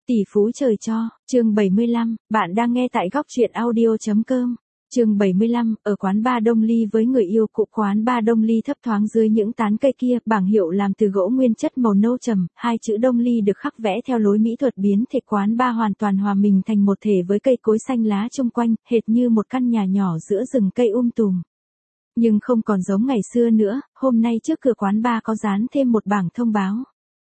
Tỷ phú trời cho, chương 75, bạn đang nghe tại góc truyện audio.com. Chương 75, ở quán bar Đông Ly với người yêu cũ. Quán bar Đông Ly thấp thoáng dưới những tán cây kia, bảng hiệu làm từ gỗ nguyên chất màu nâu trầm, hai chữ Đông Ly được khắc vẽ theo lối mỹ thuật biến thể quán bar hoàn toàn hòa mình thành một thể với cây cối xanh lá chung quanh, hệt như một căn nhà nhỏ giữa rừng cây tùm. Nhưng không còn giống ngày xưa nữa, hôm nay trước cửa quán bar có dán thêm một bảng thông báo.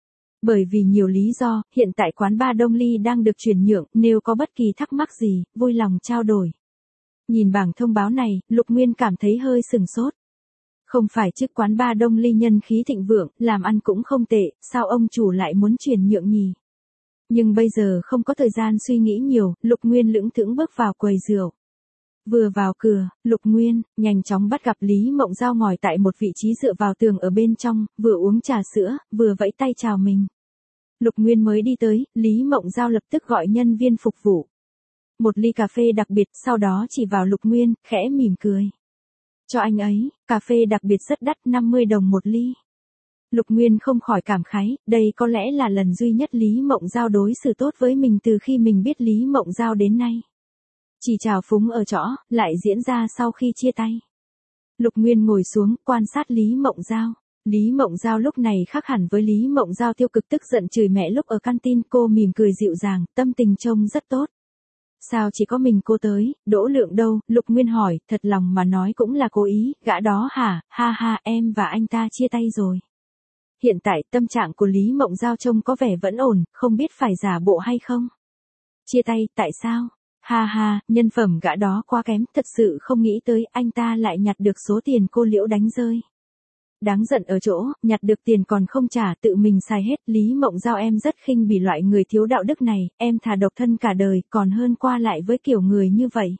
Bởi vì nhiều lý do, hiện tại quán bar Đông Ly đang được chuyển nhượng, nếu có bất kỳ thắc mắc gì, vui lòng trao đổi. Nhìn bảng thông báo này, Lục Nguyên cảm thấy hơi sừng sốt. Không phải chứ quán bar Đông Ly nhân khí thịnh vượng, làm ăn cũng không tệ, sao ông chủ lại muốn chuyển nhượng nhỉ? Nhưng bây giờ không có thời gian suy nghĩ nhiều, Lục Nguyên lững thững bước vào quầy rượu. Vừa vào cửa, Lục Nguyên nhanh chóng bắt gặp Lý Mộng Giao ngồi tại một vị trí dựa vào tường ở bên trong, vừa uống trà sữa, vừa vẫy tay chào mình. Lục Nguyên mới đi tới, Lý Mộng Giao lập tức gọi nhân viên phục vụ. Một ly cà phê đặc biệt, sau đó chỉ vào Lục Nguyên, khẽ mỉm cười. Cho anh ấy, cà phê đặc biệt rất đắt, 50 đồng một ly. Lục Nguyên không khỏi cảm khái, đây có lẽ là lần duy nhất Lý Mộng Giao đối xử tốt với mình từ khi mình biết Lý Mộng Giao đến nay. Chỉ chào phúng ở trõ, lại diễn ra sau khi chia tay. Lục Nguyên ngồi xuống, quan sát Lý Mộng Giao. Lý Mộng Giao lúc này khác hẳn với Lý Mộng Giao tiêu cực tức giận chửi mẹ lúc ở canteen, cô mỉm cười dịu dàng, tâm tình trông rất tốt. Sao chỉ có mình cô tới, Đỗ Lượng đâu? Lục Nguyên hỏi, thật lòng mà nói cũng là cố ý, gã đó hả? Ha ha, em và anh ta chia tay rồi. Hiện tại tâm trạng của Lý Mộng Giao trông có vẻ vẫn ổn, không biết phải giả bộ hay không. Chia tay, tại sao? Ha ha, nhân phẩm gã đó quá kém, thật sự không nghĩ tới anh ta lại nhặt được số tiền cô Liễu đánh rơi. Đáng giận ở chỗ, nhặt được tiền còn không trả, tự mình xài hết. Lý Mộng Giao, em rất khinh bỉ loại người thiếu đạo đức này, em thà độc thân cả đời, còn hơn qua lại với kiểu người như vậy.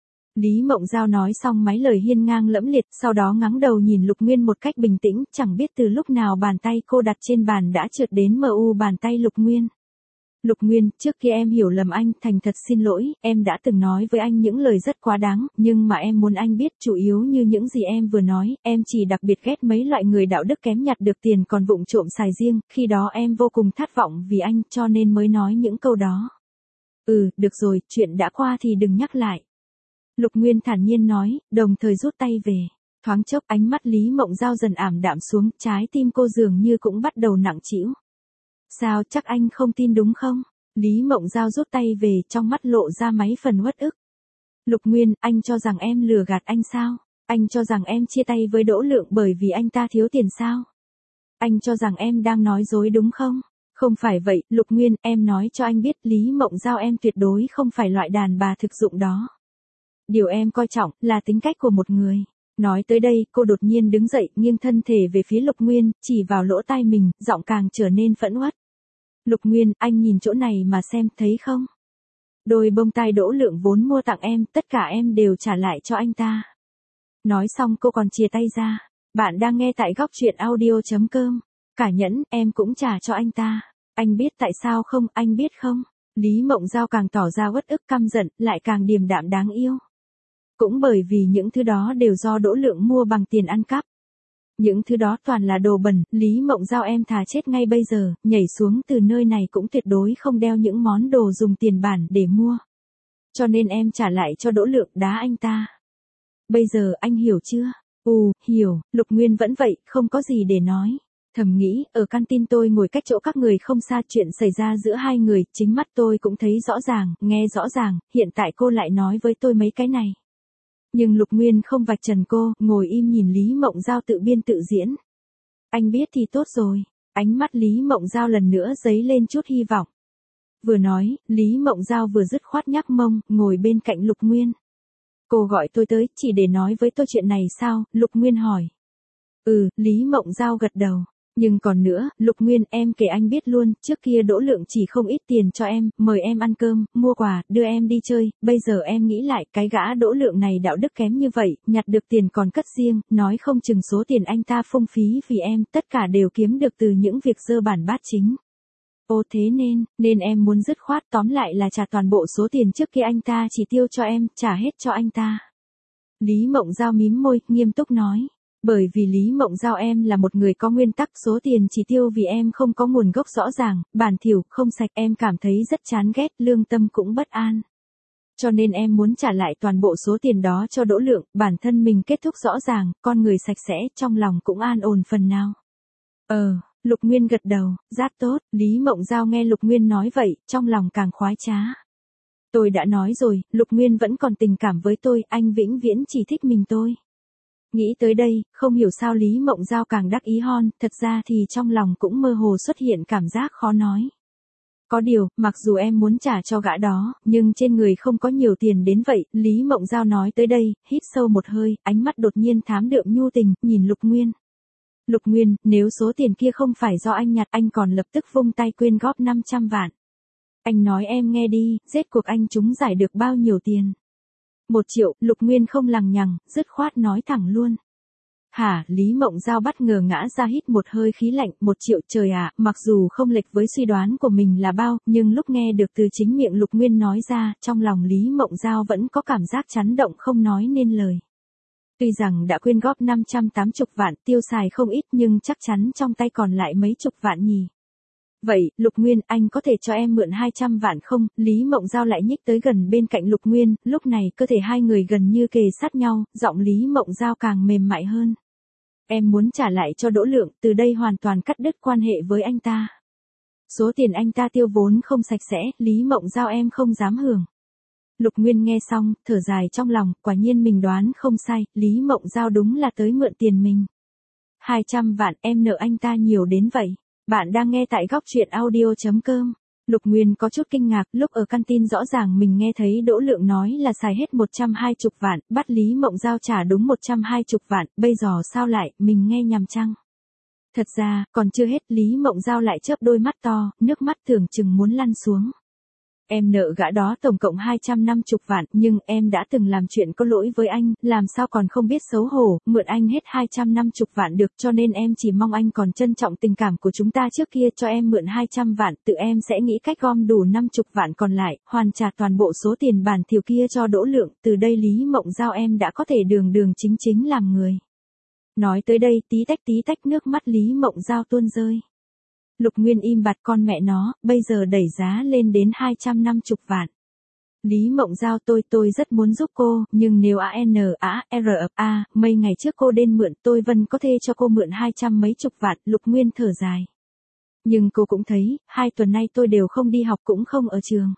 Lý Mộng Giao nói xong mấy lời hiên ngang lẫm liệt, sau đó ngẩng đầu nhìn Lục Nguyên một cách bình tĩnh, chẳng biết từ lúc nào bàn tay cô đặt trên bàn đã trượt đến mu bàn tay Lục Nguyên. Lục Nguyên, trước kia em hiểu lầm anh, thành thật xin lỗi, em đã từng nói với anh những lời rất quá đáng, nhưng mà em muốn anh biết chủ yếu như những gì em vừa nói, em chỉ đặc biệt ghét mấy loại người đạo đức kém nhặt được tiền còn vụng trộm xài riêng, khi đó em vô cùng thất vọng vì anh, cho nên mới nói những câu đó. Được rồi, chuyện đã qua thì đừng nhắc lại. Lục Nguyên thản nhiên nói, đồng thời rút tay về. Thoáng chốc ánh mắt Lý Mộng Giao dần ảm đạm xuống, trái tim cô dường như cũng bắt đầu nặng trĩu. Sao, chắc anh không tin đúng không? Lý Mộng Giao rút tay về, trong mắt lộ ra mấy phần uất ức. Lục Nguyên, anh cho rằng em lừa gạt anh sao? Anh cho rằng em chia tay với Đỗ Lượng bởi vì anh ta thiếu tiền sao? Anh cho rằng em đang nói dối đúng không? Không phải vậy, Lục Nguyên, em nói cho anh biết Lý Mộng Giao, em tuyệt đối không phải loại đàn bà thực dụng đó. Điều em coi trọng là tính cách của một người. Nói tới đây, cô đột nhiên đứng dậy, nghiêng thân thể về phía Lục Nguyên, chỉ vào lỗ tai mình, giọng càng trở nên phẫn uất. Lục Nguyên, anh nhìn chỗ này mà xem, thấy không? Đôi bông tai Đỗ Lượng vốn mua tặng em, tất cả em đều trả lại cho anh ta. Nói xong cô còn chìa tay ra. Bạn đang nghe tại góc truyện audio.com. Cả nhẫn, em cũng trả cho anh ta. Anh biết tại sao không, anh biết không? Lý Mộng Giao càng tỏ ra uất ức căm giận, lại càng điềm đạm đáng yêu. Cũng bởi vì những thứ đó đều do Đỗ Lượng mua bằng tiền ăn cắp. Những thứ đó toàn là đồ bẩn, Lý Mộng Giao, em thà chết ngay bây giờ, nhảy xuống từ nơi này cũng tuyệt đối không đeo những món đồ dùng tiền bản để mua. Cho nên em trả lại cho Đỗ Lượng, đá anh ta. Bây giờ anh hiểu chưa? Hiểu. Lục Nguyên vẫn vậy, không có gì để nói. Thầm nghĩ, ở canteen tôi ngồi cách chỗ các người không xa, chuyện xảy ra giữa hai người, chính mắt tôi cũng thấy rõ ràng, nghe rõ ràng, hiện tại cô lại nói với tôi mấy cái này. Nhưng Lục Nguyên không vạch trần cô, ngồi im nhìn Lý Mộng Giao tự biên tự diễn. Anh biết thì tốt rồi. Ánh mắt Lý Mộng Giao lần nữa dấy lên chút hy vọng. Vừa nói, Lý Mộng Giao vừa dứt khoát nhắc mông, ngồi bên cạnh Lục Nguyên. Cô gọi tôi tới, chỉ để nói với tôi chuyện này sao? Lục Nguyên hỏi. Lý Mộng Giao gật đầu. Nhưng còn nữa, Lục Nguyên, em kể anh biết luôn, trước kia Đỗ Lượng chỉ không ít tiền cho em, mời em ăn cơm, mua quà, đưa em đi chơi, bây giờ em nghĩ lại, cái gã Đỗ Lượng này đạo đức kém như vậy, nhặt được tiền còn cất riêng, nói không chừng số tiền anh ta phung phí vì em, tất cả đều kiếm được từ những việc dơ bản bát chính. Thế nên em muốn dứt khoát, tóm lại là trả toàn bộ số tiền trước kia anh ta chỉ tiêu cho em, trả hết cho anh ta. Lý Mộng Giao mím môi, nghiêm túc nói. Bởi vì Lý Mộng Giao em là một người có nguyên tắc, số tiền chỉ tiêu vì em không có nguồn gốc rõ ràng, bẩn thỉu, không sạch, em cảm thấy rất chán ghét, lương tâm cũng bất an. Cho nên em muốn trả lại toàn bộ số tiền đó cho Đỗ Lượng, bản thân mình kết thúc rõ ràng, con người sạch sẽ, trong lòng cũng an ổn phần nào. Lục Nguyên gật đầu, rất tốt, Lý Mộng Giao nghe Lục Nguyên nói vậy, trong lòng càng khoái trá. Tôi đã nói rồi, Lục Nguyên vẫn còn tình cảm với tôi, anh vĩnh viễn chỉ thích mình tôi. Nghĩ tới đây, không hiểu sao Lý Mộng Giao càng đắc ý hon, thật ra thì trong lòng cũng mơ hồ xuất hiện cảm giác khó nói. Có điều, mặc dù em muốn trả cho gã đó, nhưng trên người không có nhiều tiền đến vậy, Lý Mộng Giao nói tới đây, hít sâu một hơi, ánh mắt đột nhiên thám đượm nhu tình, nhìn Lục Nguyên. Lục Nguyên, nếu số tiền kia không phải do anh nhặt, anh còn lập tức vung tay quyên góp 500 vạn. Anh nói em nghe đi, rốt cuộc anh trúng giải được bao nhiêu tiền? 1 triệu, Lục Nguyên không lằng nhằng, dứt khoát nói thẳng luôn. Hả, Lý Mộng Giao bất ngờ ngã ra hít một hơi khí lạnh, 1 triệu trời ạ, mặc dù không lệch với suy đoán của mình là bao, nhưng lúc nghe được từ chính miệng Lục Nguyên nói ra, trong lòng Lý Mộng Giao vẫn có cảm giác chấn động không nói nên lời. Tuy rằng đã quyên góp 580 vạn, tiêu xài không ít nhưng chắc chắn trong tay còn lại mấy chục vạn nhỉ. Vậy, Lục Nguyên, anh có thể cho em mượn 200 vạn không? Lý Mộng Giao lại nhích tới gần bên cạnh Lục Nguyên, lúc này cơ thể hai người gần như kề sát nhau, giọng Lý Mộng Giao càng mềm mại hơn. Em muốn trả lại cho Đỗ Lượng, từ đây hoàn toàn cắt đứt quan hệ với anh ta. Số tiền anh ta tiêu vốn không sạch sẽ, Lý Mộng Giao em không dám hưởng. Lục Nguyên nghe xong, thở dài trong lòng, quả nhiên mình đoán không sai, Lý Mộng Giao đúng là tới mượn tiền mình. 200 vạn, em nợ anh ta nhiều đến vậy. Bạn đang nghe tại góc truyện audio.com. Lục Nguyên có chút kinh ngạc, lúc ở canteen rõ ràng mình nghe thấy Đỗ Lượng nói là xài hết 120 vạn, bắt Lý Mộng Giao trả đúng 120 vạn, bây giờ sao lại, mình nghe nhầm chăng? Thật ra, còn chưa hết, Lý Mộng Giao lại chớp đôi mắt to, nước mắt tưởng chừng muốn lăn xuống. Em nợ gã đó tổng cộng 250 vạn, nhưng em đã từng làm chuyện có lỗi với anh, làm sao còn không biết xấu hổ, mượn anh hết 250 vạn được, cho nên em chỉ mong anh còn trân trọng tình cảm của chúng ta trước kia, cho em mượn 200 vạn, tự em sẽ nghĩ cách gom đủ 50 vạn còn lại, hoàn trả toàn bộ số tiền bẩn thỉu kia cho Đỗ Lượng, từ đây Lý Mộng Giao em đã có thể đường đường chính chính làm người. Nói tới đây, tí tách nước mắt Lý Mộng Giao tuôn rơi. Lục Nguyên im bặt, con mẹ nó, bây giờ đẩy giá lên đến 250 vạn. Lý Mộng Giao, tôi rất muốn giúp cô, nhưng nếu mấy ngày trước cô đến mượn, tôi vẫn có thể cho cô mượn 200 mấy chục vạn, Lục Nguyên thở dài. Nhưng cô cũng thấy, 2 tuần nay tôi đều không đi học cũng không ở trường.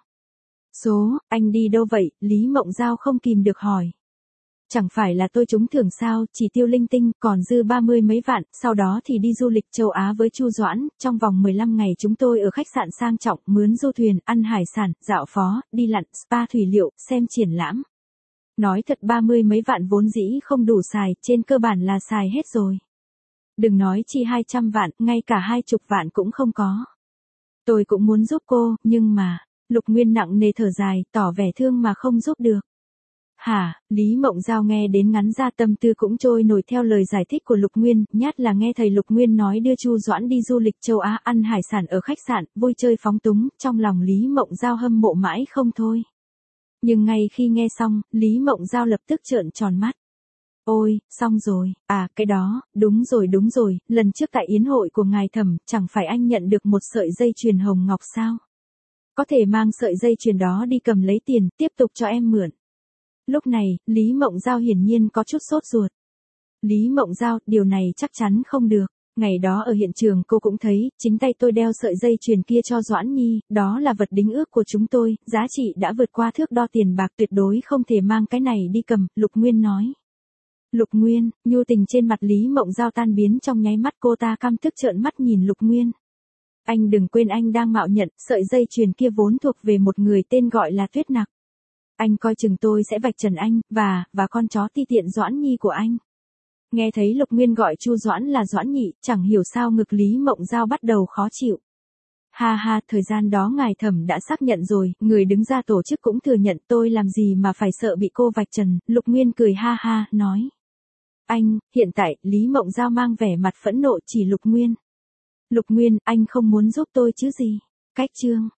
Anh đi đâu vậy? Lý Mộng Giao không kìm được hỏi. Chẳng phải là tôi trúng thưởng sao, chỉ tiêu linh tinh, còn dư 30 mấy vạn, sau đó thì đi du lịch châu Á với Chu Doãn, trong vòng 15 ngày chúng tôi ở khách sạn sang trọng, mướn du thuyền, ăn hải sản, dạo phó, đi lặn, spa thủy liệu, xem triển lãm. Nói thật 30 mấy vạn vốn dĩ không đủ xài, trên cơ bản là xài hết rồi. Đừng nói chi 200 vạn, ngay cả 20 vạn cũng không có. Tôi cũng muốn giúp cô, nhưng mà, Lục Nguyên nặng nề thở dài, tỏ vẻ thương mà không giúp được. Hả, Lý Mộng Giao nghe đến ngắn ra tâm tư cũng trôi nổi theo lời giải thích của Lục Nguyên, nhát là nghe thầy Lục Nguyên nói đưa Chu Doãn đi du lịch châu Á ăn hải sản ở khách sạn, vui chơi phóng túng, trong lòng Lý Mộng Giao hâm mộ mãi không thôi. Nhưng ngay khi nghe xong, Lý Mộng Giao lập tức trợn tròn mắt. Ôi, xong rồi, cái đó, đúng rồi, lần trước tại yến hội của ngài Thẩm, chẳng phải anh nhận được một sợi dây chuyền hồng ngọc sao? Có thể mang sợi dây chuyền đó đi cầm lấy tiền, tiếp tục cho em mượn. Lúc này, Lý Mộng Giao hiển nhiên có chút sốt ruột. Lý Mộng Giao, điều này chắc chắn không được. Ngày đó ở hiện trường cô cũng thấy, chính tay tôi đeo sợi dây chuyền kia cho Doãn Nhi, đó là vật đính ước của chúng tôi, giá trị đã vượt qua thước đo tiền bạc, tuyệt đối không thể mang cái này đi cầm, Lục Nguyên nói. Lục Nguyên, nhu tình trên mặt Lý Mộng Giao tan biến trong nháy mắt, cô ta căm tức trợn mắt nhìn Lục Nguyên. Anh đừng quên anh đang mạo nhận, sợi dây chuyền kia vốn thuộc về một người tên gọi là Tuyết Nặc. Anh coi chừng tôi sẽ vạch trần anh, và con chó ti tiện Doãn Nhi của anh. Nghe thấy Lục Nguyên gọi Chu Doãn là Doãn Nhị, chẳng hiểu sao ngực Lý Mộng Giao bắt đầu khó chịu. Ha, thời gian đó ngài Thẩm đã xác nhận rồi, người đứng ra tổ chức cũng thừa nhận, tôi làm gì mà phải sợ bị cô vạch trần, Lục Nguyên cười ha, nói. Anh, hiện tại, Lý Mộng Giao mang vẻ mặt phẫn nộ chỉ Lục Nguyên. Lục Nguyên, anh không muốn giúp tôi chứ gì? Cách chương.